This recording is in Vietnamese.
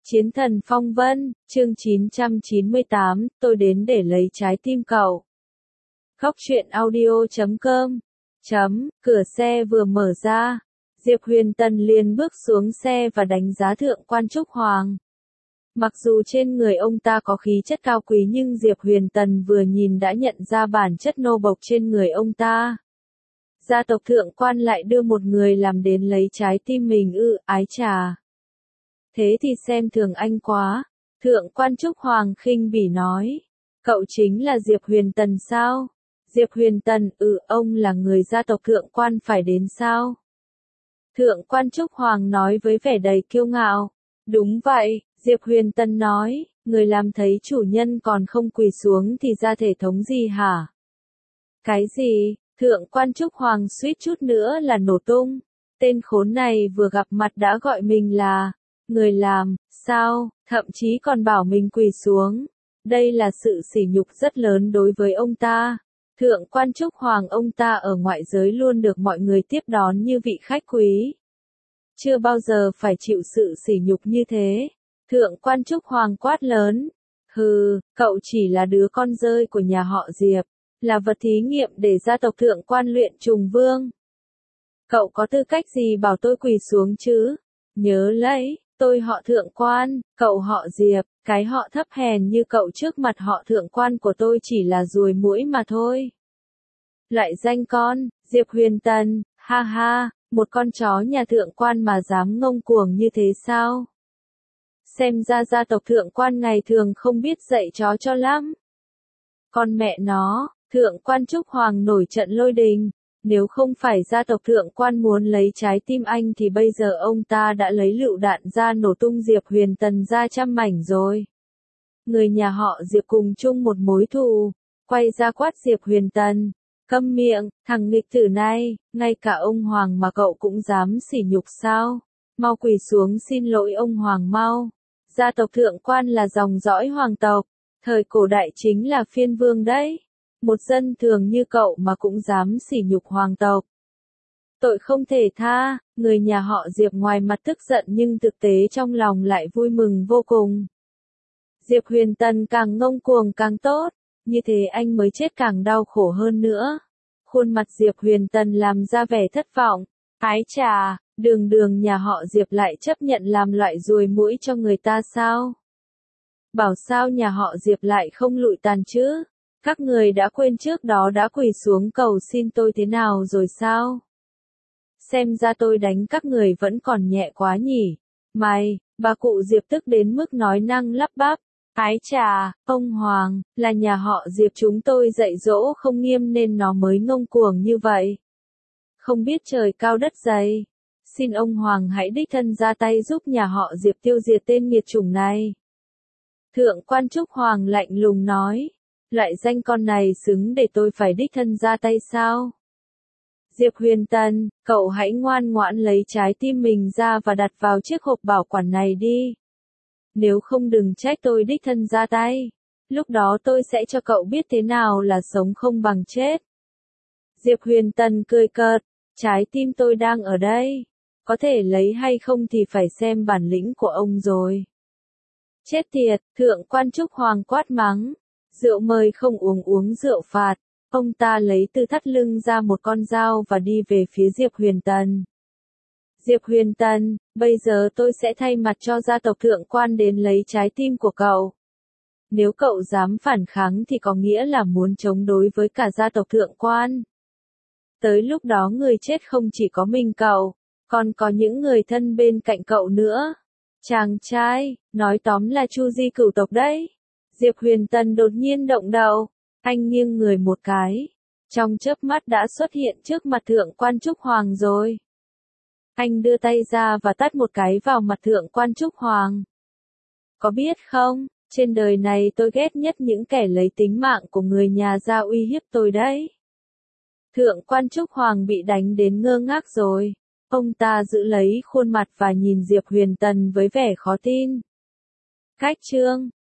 Chiến thần phong vân, chương 998, tôi đến để lấy trái tim cậu. Góc truyện audio.com. Cửa xe vừa mở ra, Diệp Huyền Tần liền bước xuống xe và đánh giá thượng quan Trúc Hoàng. Mặc dù trên người ông ta có khí chất cao quý nhưng Diệp Huyền Tần vừa nhìn đã nhận ra bản chất nô bộc trên người ông ta. Gia tộc thượng quan lại đưa một người làm đến lấy trái tim mình ái chà. Thế thì xem thường anh quá. Thượng quan Trúc Hoàng khinh bỉ nói. Cậu chính là Diệp Huyền Tần sao? Diệp Huyền Tần, ông là người gia tộc thượng quan phải đến sao? Thượng quan Trúc Hoàng nói với vẻ đầy kiêu ngạo. Đúng vậy, Diệp Huyền Tần nói, người làm thấy chủ nhân còn không quỳ xuống thì ra thể thống gì hả? Cái gì? Thượng quan Trúc Hoàng suýt chút nữa là nổ tung. Tên khốn này vừa gặp mặt đã gọi mình là người làm, sao, thậm chí còn bảo mình quỳ xuống. Đây là sự sỉ nhục rất lớn đối với ông ta. Thượng quan Trúc Hoàng ông ta ở ngoại giới luôn được mọi người tiếp đón như vị khách quý. Chưa bao giờ phải chịu sự sỉ nhục như thế. Thượng quan Trúc Hoàng quát lớn. Hừ, cậu chỉ là đứa con rơi của nhà họ Diệp, là vật thí nghiệm để gia tộc thượng quan luyện trùng vương. Cậu có tư cách gì bảo tôi quỳ xuống chứ? Nhớ lấy, tôi họ thượng quan, cậu họ Diệp, cái họ thấp hèn như cậu trước mặt họ thượng quan của tôi chỉ là ruồi muỗi mà thôi. Lại danh con, Diệp Huyền Tần, ha ha, một con chó nhà thượng quan mà dám ngông cuồng như thế sao? Xem ra gia tộc thượng quan ngày thường không biết dạy chó cho lắm. Con mẹ nó, thượng quan Trúc Hoàng nổi trận lôi đình. Nếu không phải gia tộc thượng quan muốn lấy trái tim anh thì bây giờ ông ta đã lấy lựu đạn ra nổ tung Diệp Huyền Tần ra trăm mảnh rồi. Người nhà họ Diệp cùng chung một mối thù, quay ra quát Diệp Huyền Tần. Câm miệng, thằng nghịch tử này, ngay cả ông Hoàng mà cậu cũng dám sỉ nhục sao? Mau quỳ xuống xin lỗi ông Hoàng mau. Gia tộc thượng quan là dòng dõi hoàng tộc, thời cổ đại chính là phiên vương đấy. Một dân thường như cậu mà cũng dám sỉ nhục hoàng tộc. Tội không thể tha, người nhà họ Diệp ngoài mặt tức giận nhưng thực tế trong lòng lại vui mừng vô cùng. Diệp Huyền Tần càng ngông cuồng càng tốt, như thế anh mới chết càng đau khổ hơn nữa. Khuôn mặt Diệp Huyền Tần làm ra vẻ thất vọng. Ái chà, đường nhà họ Diệp lại chấp nhận làm loại ruồi muỗi cho người ta sao? Bảo sao nhà họ Diệp lại không lụi tàn chứ? Các người đã quên trước đó đã quỳ xuống cầu xin tôi thế nào rồi sao? Xem ra tôi đánh các người vẫn còn nhẹ quá nhỉ. Mày, bà cụ Diệp tức đến mức nói năng lắp bắp. Ái chà, ông Hoàng, là nhà họ Diệp chúng tôi dạy dỗ không nghiêm nên nó mới ngông cuồng như vậy. Không biết trời cao đất dày. Xin ông Hoàng hãy đích thân ra tay giúp nhà họ Diệp tiêu diệt tên nghiệt chủng này. Thượng quan Trúc Hoàng lạnh lùng nói. Loại danh con này xứng để tôi phải đích thân ra tay sao? Diệp Huyền Tần, cậu hãy ngoan ngoãn lấy trái tim mình ra và đặt vào chiếc hộp bảo quản này đi. Nếu không đừng trách tôi đích thân ra tay. Lúc đó tôi sẽ cho cậu biết thế nào là sống không bằng chết. Diệp Huyền Tần cười cợt, trái tim tôi đang ở đây. Có thể lấy hay không thì phải xem bản lĩnh của ông rồi. Chết tiệt, thượng quan Trúc Hoàng quát mắng. Rượu mời không uống rượu phạt. Ông ta lấy từ thắt lưng ra một con dao và đi về phía Diệp Huyền Tần. Diệp Huyền Tần, bây giờ tôi sẽ thay mặt cho gia tộc thượng quan đến lấy trái tim của cậu. Nếu cậu dám phản kháng thì có nghĩa là muốn chống đối với cả gia tộc thượng quan. Tới lúc đó người chết không chỉ có mình cậu, còn có những người thân bên cạnh cậu nữa. Chàng trai, nói tóm là Chu Di cửu tộc đấy. Diệp Huyền Tần đột nhiên động đầu, anh nghiêng người một cái, trong chớp mắt đã xuất hiện trước mặt thượng quan Trúc Hoàng rồi. Anh đưa tay ra và tát một cái vào mặt thượng quan Trúc Hoàng. Có biết không, trên đời này tôi ghét nhất những kẻ lấy tính mạng của người nhà ra uy hiếp tôi đấy. Thượng quan Trúc Hoàng bị đánh đến ngơ ngác rồi. Ông ta giữ lấy khuôn mặt và nhìn Diệp Huyền Tần với vẻ khó tin. Cách chương